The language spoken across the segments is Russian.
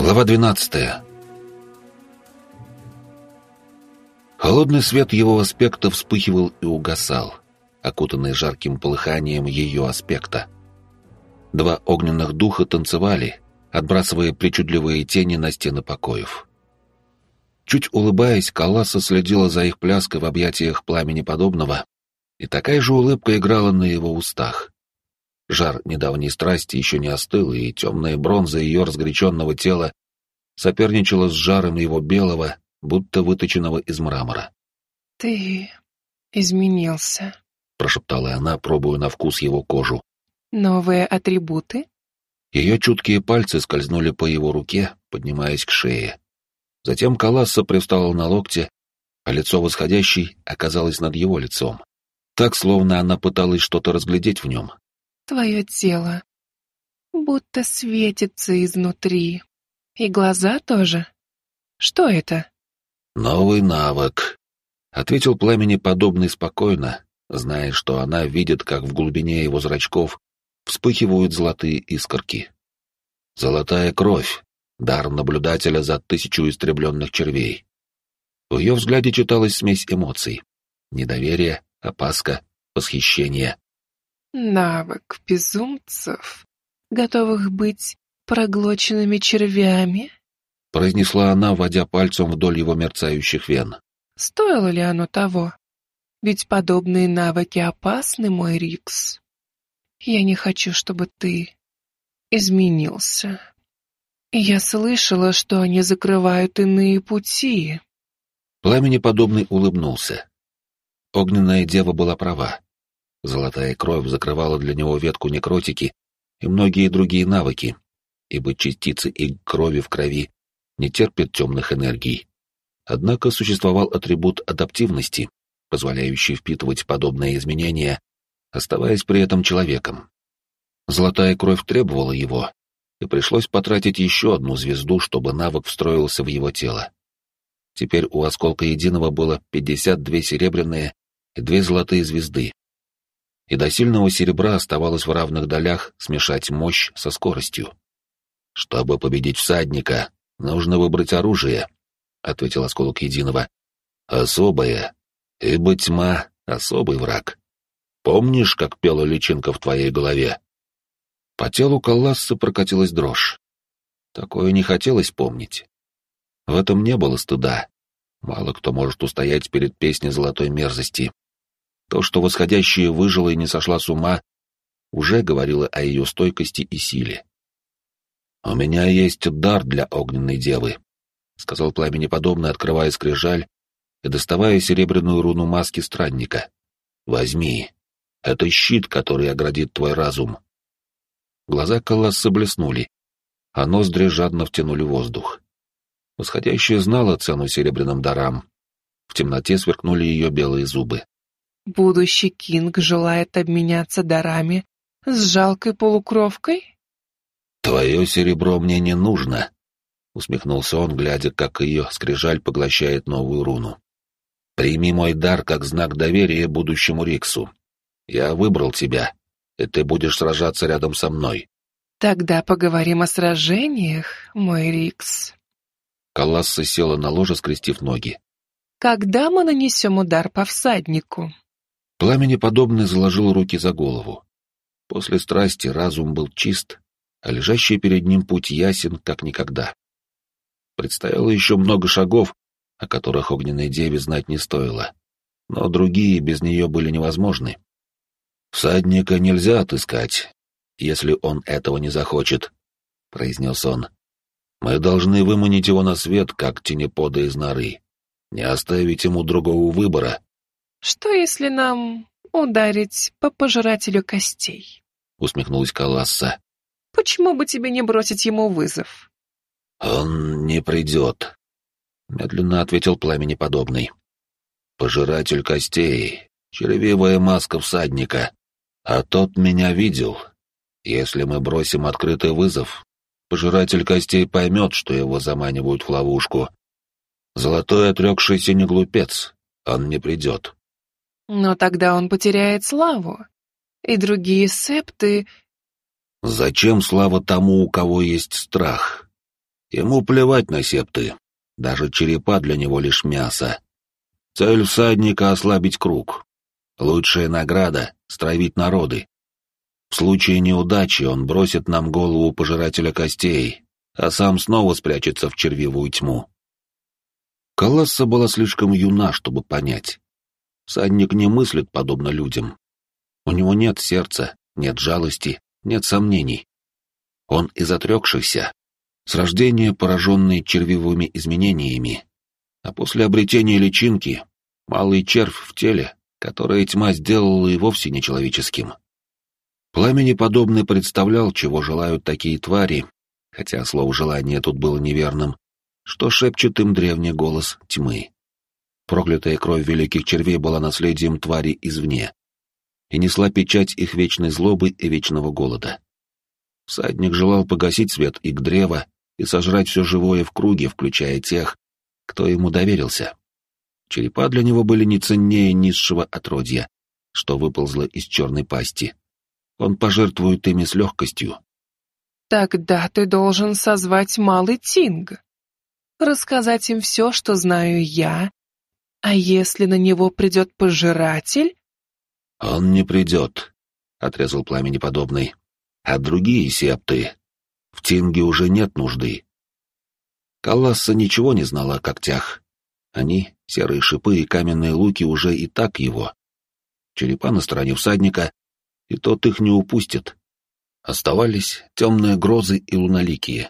Глава 12. Холодный свет его аспекта вспыхивал и угасал, окутанный жарким полыханием ее аспекта. Два огненных духа танцевали, отбрасывая причудливые тени на стены покоев. Чуть улыбаясь, Калласа следила за их пляской в объятиях пламени подобного, и такая же улыбка играла на его устах. Жар недавней страсти еще не остыл, и темная бронза ее разгоряченного тела соперничала с жаром его белого, будто выточенного из мрамора. «Ты изменился», — прошептала она, пробуя на вкус его кожу. «Новые атрибуты?» Ее чуткие пальцы скользнули по его руке, поднимаясь к шее. Затем Калласа привстала на локте, а лицо восходящей оказалось над его лицом. Так, словно она пыталась что-то разглядеть в нем. «Твое тело будто светится изнутри. И глаза тоже. Что это?» «Новый навык», — ответил пламени подобный спокойно, зная, что она видит, как в глубине его зрачков вспыхивают золотые искорки. «Золотая кровь, дар наблюдателя за 1000 истребленных червей». В ее взгляде читалась смесь эмоций: недоверие, опаска, восхищение. «Навык безумцев, готовых быть проглоченными червями?» — произнесла она, водя пальцем вдоль его мерцающих вен. «Стоило ли оно того? Ведь подобные навыки опасны, мой Рикс. Я не хочу, чтобы ты изменился. Я слышала, что они закрывают иные пути». Пламенеподобный улыбнулся. Огненная дева была права. Золотая кровь закрывала для него ветку некротики и многие другие навыки, ибо частицы их крови в крови не терпят темных энергий. Однако существовал атрибут адаптивности, позволяющий впитывать подобные изменения, оставаясь при этом человеком. Золотая кровь требовала его, и пришлось потратить еще одну звезду, чтобы навык встроился в его тело. Теперь у осколка единого было 52 серебряные и 2 золотые звезды. И до сильного серебра оставалось в равных долях смешать мощь со скоростью. «Чтобы победить всадника, нужно выбрать оружие», — ответил осколок единого. «Особое, ибо тьма — особый враг. Помнишь, как пела личинка в твоей голове?» По телу Калласы прокатилась дрожь. Такое не хотелось помнить. В этом не было стыда. Мало кто может устоять перед песней золотой мерзости. То, что восходящая выжила и не сошла с ума, уже говорило о ее стойкости и силе. «У меня есть дар для огненной девы», — сказал пламенеподобный, открывая скрижаль и доставая серебряную руну маски странника. «Возьми. Это щит, который оградит твой разум». Глаза Калласы блеснули, а ноздри жадно втянули воздух. Восходящая знала цену серебряным дарам. В темноте сверкнули ее белые зубы. «Будущий Кинг желает обменяться дарами с жалкой полукровкой?» «Твое серебро мне не нужно», — усмехнулся он, глядя, как ее скрижаль поглощает новую руну. «Прими мой дар как знак доверия будущему Риксу. Я выбрал тебя, и ты будешь сражаться рядом со мной». «Тогда поговорим о сражениях, мой Рикс». Калласа села на ложе, скрестив ноги. «Когда мы нанесем удар по всаднику?» Пламенеподобный заложил руки за голову. После страсти разум был чист, а лежащий перед ним путь ясен, как никогда. Предстояло еще много шагов, о которых огненной деве знать не стоило, но другие без нее были невозможны. «Всадника нельзя отыскать, если он этого не захочет», — произнес он. «Мы должны выманить его на свет, как тенепода из норы, не оставить ему другого выбора». «Что, если нам ударить по пожирателю костей?» — усмехнулась Калласа. «Почему бы тебе не бросить ему вызов?» «Он не придет», — медленно ответил пламенеподобный. «Пожиратель костей, червивая маска всадника, а тот меня видел. Если мы бросим открытый вызов, пожиратель костей поймет, что его заманивают в ловушку. Золотой отрекшийся не глупец, он не придет». «Но тогда он потеряет славу, и другие септы...» «Зачем слава тому, у кого есть страх?» Ему плевать на септы. Даже черепа для него лишь мясо. Цель всадника — ослабить круг. Лучшая награда — стравить народы. В случае неудачи он бросит нам голову пожирателя костей, а сам снова спрячется в червивую тьму. Каласса была слишком юна, чтобы понять. Всадник не мыслит подобно людям. У него нет сердца, нет жалости, нет сомнений. Он из отрекшихся, с рождения пораженный червивыми изменениями, а после обретения личинки — малый червь в теле, которое тьма сделала и вовсе нечеловеческим. Пламени подобный представлял, чего желают такие твари, хотя слово «желание» тут было неверным, что шепчет им древний голос тьмы. Проклятая кровь великих червей была наследием твари извне и несла печать их вечной злобы и вечного голода. Всадник желал погасить свет их древа и сожрать все живое в круге, включая тех, кто ему доверился. Черепа для него были не ценнее низшего отродья, что выползло из черной пасти. Он пожертвует ими с легкостью. Тогда ты должен созвать малый Тинг, рассказать им все, что знаю я, а если на него придет пожиратель? Он не придет, — отрезал Пламенеподобный. А другие септы? В Тинге уже нет нужды. Каласса ничего не знала о когтях. Они, серые шипы и каменные луки, уже и так его. Черепа на стороне всадника, и тот их не упустит. Оставались темные грозы и луналикие.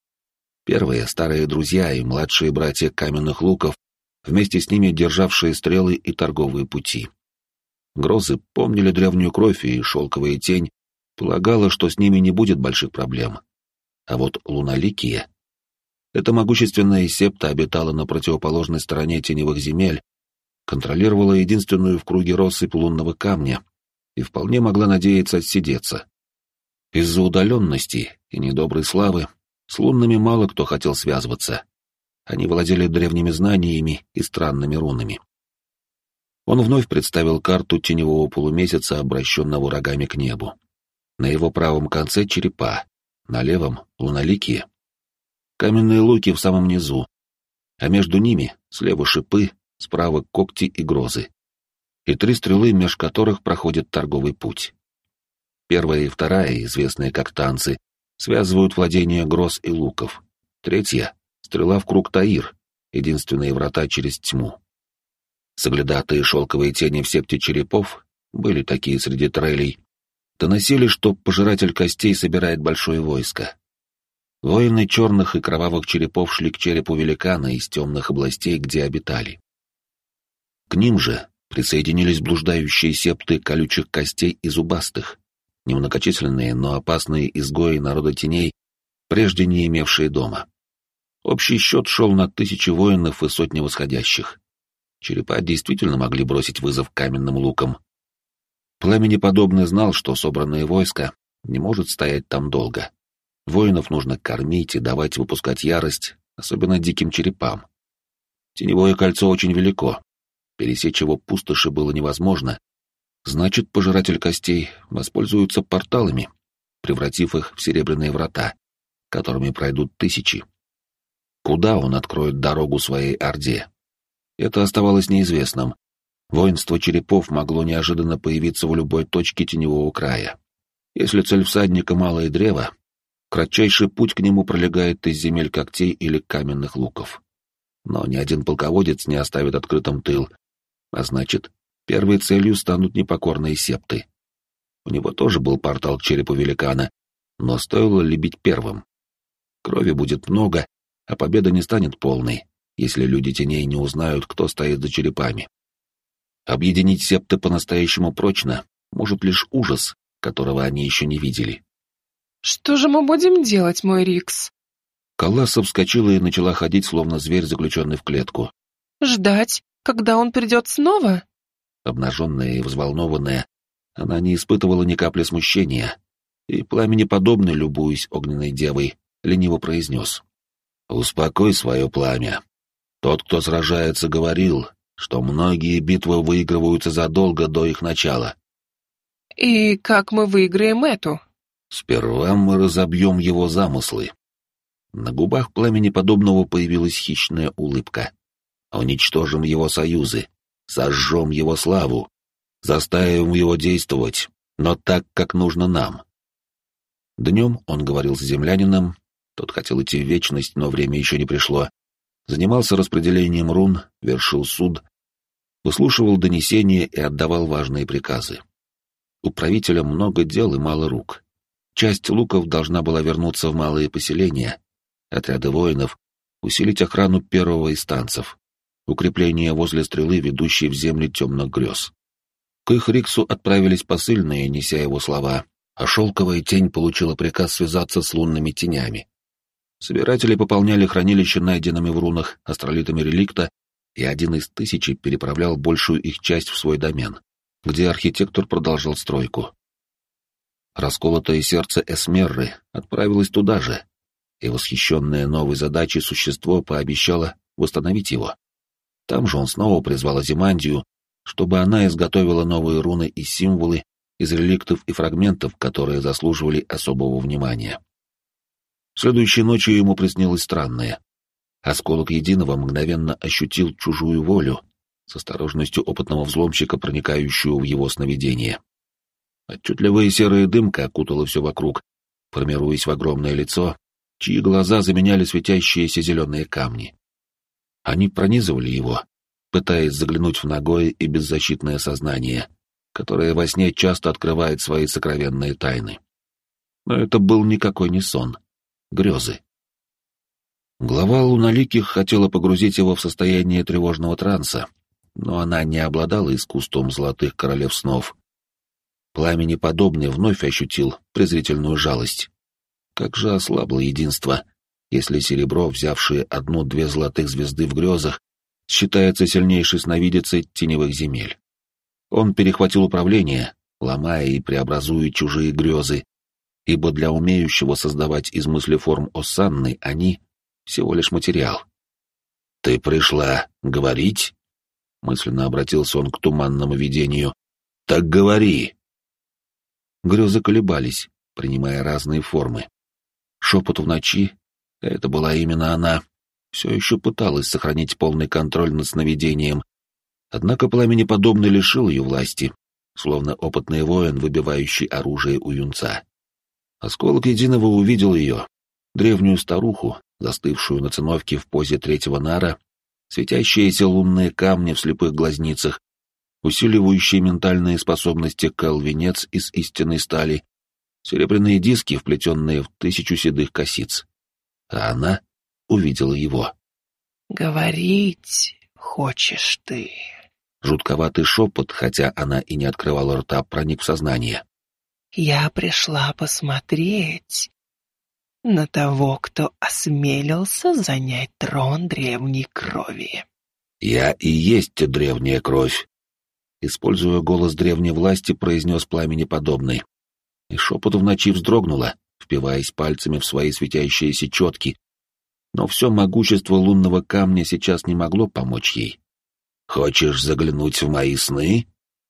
Первые старые друзья и младшие братья каменных луков, вместе с ними державшие стрелы и торговые пути. Грозы помнили древнюю кровь, и шелковая тень полагала, что с ними не будет больших проблем. А вот луналикие... Эта могущественная септа обитала на противоположной стороне теневых земель, контролировала единственную в круге россыпь лунного камня и вполне могла надеяться отсидеться. Из-за удаленности и недоброй славы с лунными мало кто хотел связываться. Они владели древними знаниями и странными рунами. Он вновь представил карту теневого полумесяца, обращенного рогами к небу. На его правом конце черепа, на левом — луналикие. Каменные луки в самом низу, а между ними слева шипы, справа когти и грозы. И 3 стрелы, меж которых проходит торговый путь. Первая и вторая, известные как танцы, связывают владения гроз и луков. Третья — стрела в круг Таир, единственные врата через тьму. Соглядатые шелковые тени в септе черепов, были такие среди трелей, доносили, что пожиратель костей собирает большое войско. Воины черных и кровавых черепов шли к черепу великана из темных областей, где обитали. К ним же присоединились блуждающие септы колючих костей и зубастых, немногочисленные, но опасные изгои народа теней, прежде не имевшие дома. Общий счет шел на 1000 воинов и сотни восходящих. Черепа действительно могли бросить вызов каменным лукам. Пламенеподобный знал, что собранное войско не может стоять там долго. Воинов нужно кормить и давать выпускать ярость, особенно диким черепам. Теневое кольцо очень велико. Пересечь его пустоши было невозможно. Значит, пожиратель костей воспользуется порталами, превратив их в серебряные врата, которыми пройдут 1000. Куда он откроет дорогу своей орде? Это оставалось неизвестным. Воинство черепов могло неожиданно появиться в любой точке теневого края. Если цель всадника — малое древо, кратчайший путь к нему пролегает из земель когтей или каменных луков. Но ни один полководец не оставит открытым тыл, а значит, первой целью станут непокорные септы. У него тоже был портал к черепу великана, но стоило ли бить первым? Крови будет много, а победа не станет полной, если люди теней не узнают, кто стоит за черепами. Объединить септы по-настоящему прочно может лишь ужас, которого они еще не видели. «Что же мы будем делать, мой Рикс?» Каласса вскочила и начала ходить, словно зверь, заключенный в клетку. «Ждать, когда он придет снова?» Обнаженная и взволнованная, она не испытывала ни капли смущения, и пламенеподобный, любуясь огненной девой, лениво произнес: «Успокой свое пламя. Тот, кто сражается, говорил, что многие битвы выигрываются задолго до их начала». «И как мы выиграем эту?» «Сперва мы разобьем его замыслы». На губах пламени подобного появилась хищная улыбка. «Уничтожим его союзы, сожжем его славу, заставим его действовать, но так, как нужно нам». Днем он говорил с землянином, тот хотел идти в вечность, но время еще не пришло, занимался распределением рун, вершил суд, выслушивал донесения и отдавал важные приказы. У правителя много дел и мало рук. Часть луков должна была вернуться в малые поселения, отряды воинов, усилить охрану первого из танцев, укрепление возле стрелы, ведущей в земли темных грез. К их Риксу отправились посыльные, неся его слова, а шелковая тень получила приказ связаться с лунными тенями. Собиратели пополняли хранилище найденными в рунах астролитами реликта, и один из 1000 переправлял большую их часть в свой домен, где архитектор продолжал стройку. Расколотое сердце Эсмерры отправилось туда же, и восхищенное новой задачей существо пообещало восстановить его. Там же он снова призвал Азимандию, чтобы она изготовила новые руны и символы из реликтов и фрагментов, которые заслуживали особого внимания. Следующей ночью ему приснилось странное. Осколок Единого мгновенно ощутил чужую волю, с осторожностью опытного взломщика, проникающую в его сновидение. Отчетливая серая дымка окутала все вокруг, формируясь в огромное лицо, чьи глаза заменяли светящиеся зеленые камни. Они пронизывали его, пытаясь заглянуть в нагое и беззащитное сознание, которое во сне часто открывает свои сокровенные тайны. Но это был никакой не сон, грезы. Глава Луналиких хотела погрузить его в состояние тревожного транса, но она не обладала искусством золотых королев снов. Пламени подобный вновь ощутил презрительную жалость. Как же ослабло единство, если серебро, взявшее 1-2 золотых звезды в грезах, считается сильнейшей сновидицей теневых земель. Он перехватил управление, ломая и преобразуя чужие грезы, ибо для умеющего создавать из мыслеформ Осанны они — всего лишь материал. «Ты пришла говорить?» — мысленно обратился он к туманному видению. «Так говори!» Грезы колебались, принимая разные формы. Шепот в ночи, это была именно она, все еще пыталась сохранить полный контроль над сновидением, однако пламени подобный лишил ее власти, словно опытный воин, выбивающий оружие у юнца. Осколок Единого увидел ее, древнюю старуху, застывшую на циновке в позе 3-го нара, светящиеся лунные камни в слепых глазницах, усиливающие ментальные способности кал-венец из истинной стали, серебряные диски, вплетенные в 1000 седых косиц. А она увидела его. «Говорить хочешь ты?» Жутковатый шепот, хотя она и не открывала рта, проник в сознание. «Я пришла посмотреть на того, кто осмелился занять трон древней крови». «Я и есть древняя кровь», — используя голос древней власти, произнес пламени подобный. И шепот в ночи вздрогнула, впиваясь пальцами в свои светящиеся четки, но все могущество лунного камня сейчас не могло помочь ей. «Хочешь заглянуть в мои сны?»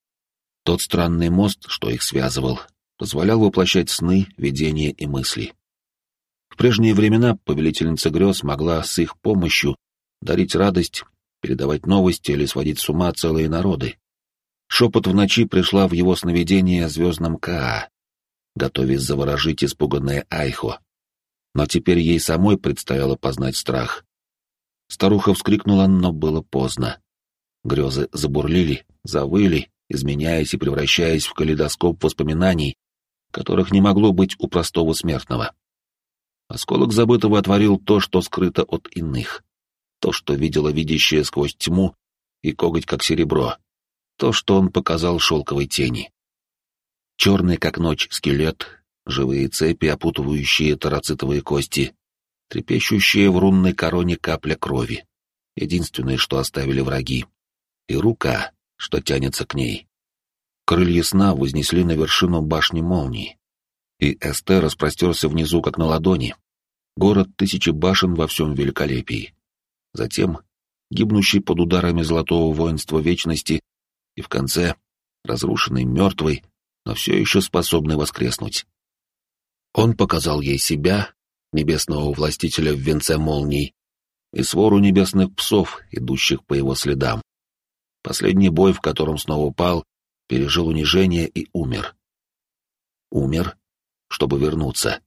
Тот странный мост, что их связывал, позволял воплощать сны, видения и мысли. В прежние времена повелительница грез могла с их помощью дарить радость, передавать новости или сводить с ума целые народы. Шепот в ночи пришла в его сновидение звездном Каа, готовясь заворожить испуганное Айхо. Но теперь ей самой предстояло познать страх. Старуха вскрикнула, но было поздно. Грезы забурлили, завыли, изменяясь и превращаясь в калейдоскоп воспоминаний, которых не могло быть у простого смертного. Осколок забытого отворил то, что скрыто от иных, то, что видела видящая сквозь тьму и коготь как серебро, то, что он показал шелковой тени. Черный, как ночь, скелет, живые цепи, опутывающие тарацитовые кости, трепещущая в рунной короне капля крови, единственное, что оставили враги, и рука, что тянется к ней. Крылья сна вознесли на вершину башни молнии, и Эстер распростерся внизу, как на ладони. Город 1000 башен во всем великолепии. Затем гибнущий под ударами золотого воинства вечности, и в конце разрушенный, мертвый, но все еще способный воскреснуть. Он показал ей себя, небесного властителя в венце молний, и свору небесных псов, идущих по его следам. Последний бой, в котором снова пал, пережил унижение и умер. Умер, чтобы вернуться.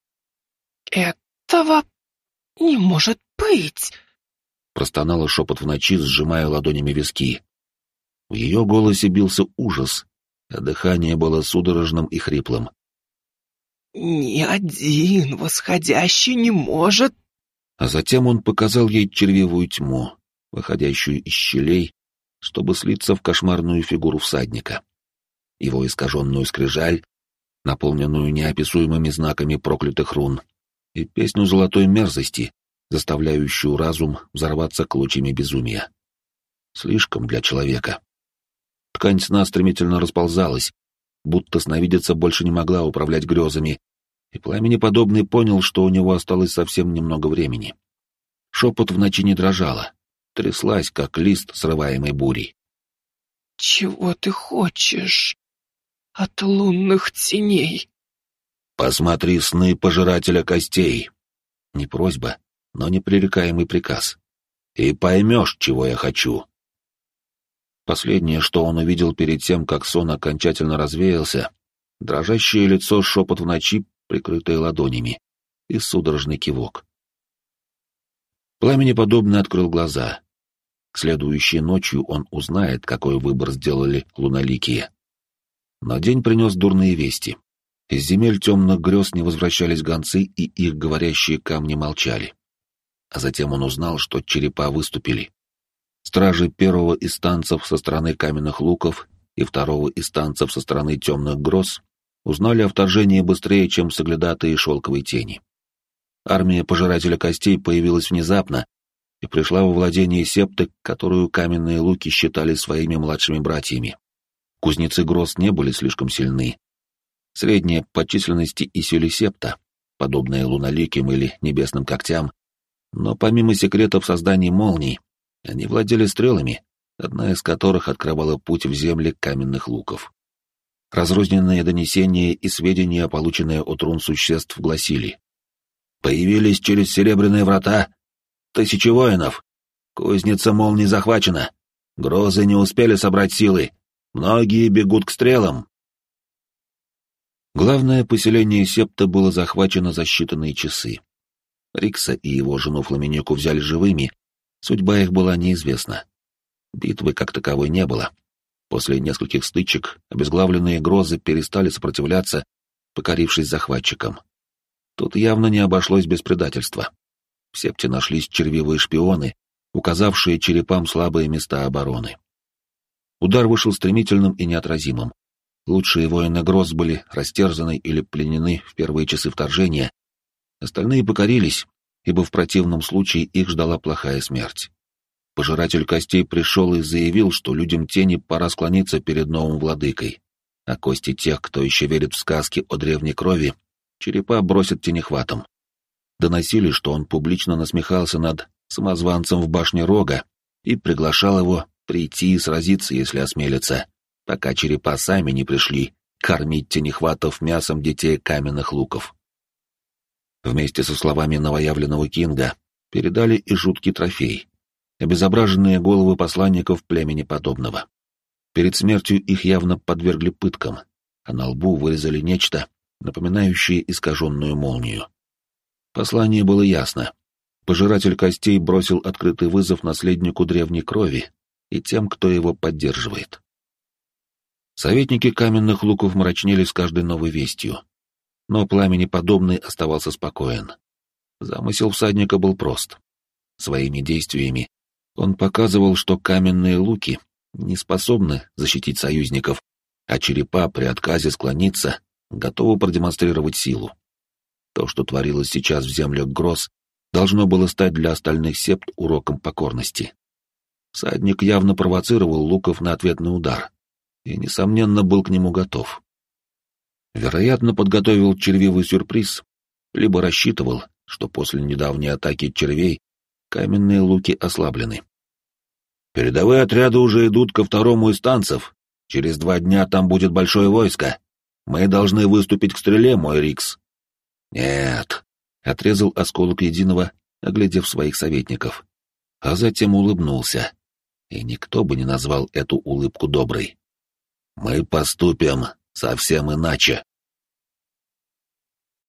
«Этого не может быть!» Простонала шепот в ночи, сжимая ладонями виски. В ее голосе бился ужас, а дыхание было судорожным и хриплым. «Ни один восходящий не может...» А затем он показал ей червивую тьму, выходящую из щелей, чтобы слиться в кошмарную фигуру всадника. Его искаженную скрижаль, наполненную неописуемыми знаками проклятых рун, и песню золотой мерзости, заставляющую разум взорваться клочьями безумия. Слишком для человека. Ткань сна стремительно расползалась, будто сновидица больше не могла управлять грезами, и Пламенеподобный понял, что у него осталось совсем немного времени. Шепот в ночи не дрожала, тряслась, как лист, срываемый бурей. «Чего ты хочешь от лунных теней?» «Посмотри сны пожирателя костей». Не просьба, но непререкаемый приказ. «И поймешь, чего я хочу». Последнее, что он увидел перед тем, как сон окончательно развеялся, дрожащее лицо, шепот в ночи, прикрытое ладонями, и судорожный кивок. Пламенеподобный открыл глаза. Следующей ночью он узнает, какой выбор сделали луналикие. Но день принес дурные вести. Из земель темных грез не возвращались гонцы, и их говорящие камни молчали. А затем он узнал, что черепа выступили. Стражи первого из танцев со стороны каменных луков и второго из танцев со стороны темных гроз узнали о вторжении быстрее, чем соглядатые шелковой тени. Армия пожирателя костей появилась внезапно и пришла во владение септы, которую каменные луки считали своими младшими братьями. Кузнецы гроз не были слишком сильны. Средняя по численности и силе септа, подобная луналиким или небесным когтям, но помимо секретов создания молний, они владели стрелами, одна из которых открывала путь в земли каменных луков. Разрозненные донесения и сведения, полученные от рун существ, гласили: «Появились через серебряные врата 1000 воинов. Кузница молний захвачена. Грозы не успели собрать силы. Многие бегут к стрелам». Главное поселение септа было захвачено за считанные часы. Рикса и его жену Фламинику взяли живыми, судьба их была неизвестна. Битвы как таковой не было. После нескольких стычек обезглавленные грозы перестали сопротивляться, покорившись захватчикам. Тут явно не обошлось без предательства. В септе нашлись червивые шпионы, указавшие черепам слабые места обороны. Удар вышел стремительным и неотразимым. Лучшие воины гроз были растерзаны или пленены в первые часы вторжения, остальные покорились, ибо в противном случае их ждала плохая смерть. Пожиратель костей пришел и заявил, что людям тени пора склониться перед новым владыкой, а кости тех, кто еще верит в сказки о древней крови, черепа бросят тенехватом. Доносили, что он публично насмехался над самозванцем в башне Рога и приглашал его прийти и сразиться, если осмелится, пока черепа сами не пришли кормить тенехватов мясом детей каменных луков. Вместе со словами новоявленного Кинга передали и жуткий трофей — обезображенные головы посланников племени подобного. Перед смертью их явно подвергли пыткам, а на лбу вырезали нечто, напоминающее искаженную молнию. Послание было ясно. Пожиратель костей бросил открытый вызов наследнику древней крови и тем, кто его поддерживает. Советники каменных луков мрачнели с каждой новой вестью, но Пламенеподобный оставался спокоен. Замысел всадника был прост. Своими действиями он показывал, что каменные луки не способны защитить союзников, а черепа при отказе склониться готовы продемонстрировать силу. То, что творилось сейчас в землях гроз, должно было стать для остальных септ уроком покорности. Всадник явно провоцировал луков на ответный удар и, несомненно, был к нему готов. Вероятно, подготовил червивый сюрприз, либо рассчитывал, что после недавней атаки червей каменные луки ослаблены. «Передовые отряды уже идут ко второму из танцев. Через 2 дня там будет большое войско. Мы должны выступить к стреле, мой Рикс». «Нет, отрезал осколок единого, оглядев своих советников, а затем улыбнулся. И никто бы не назвал эту улыбку доброй. «Мы поступим совсем иначе».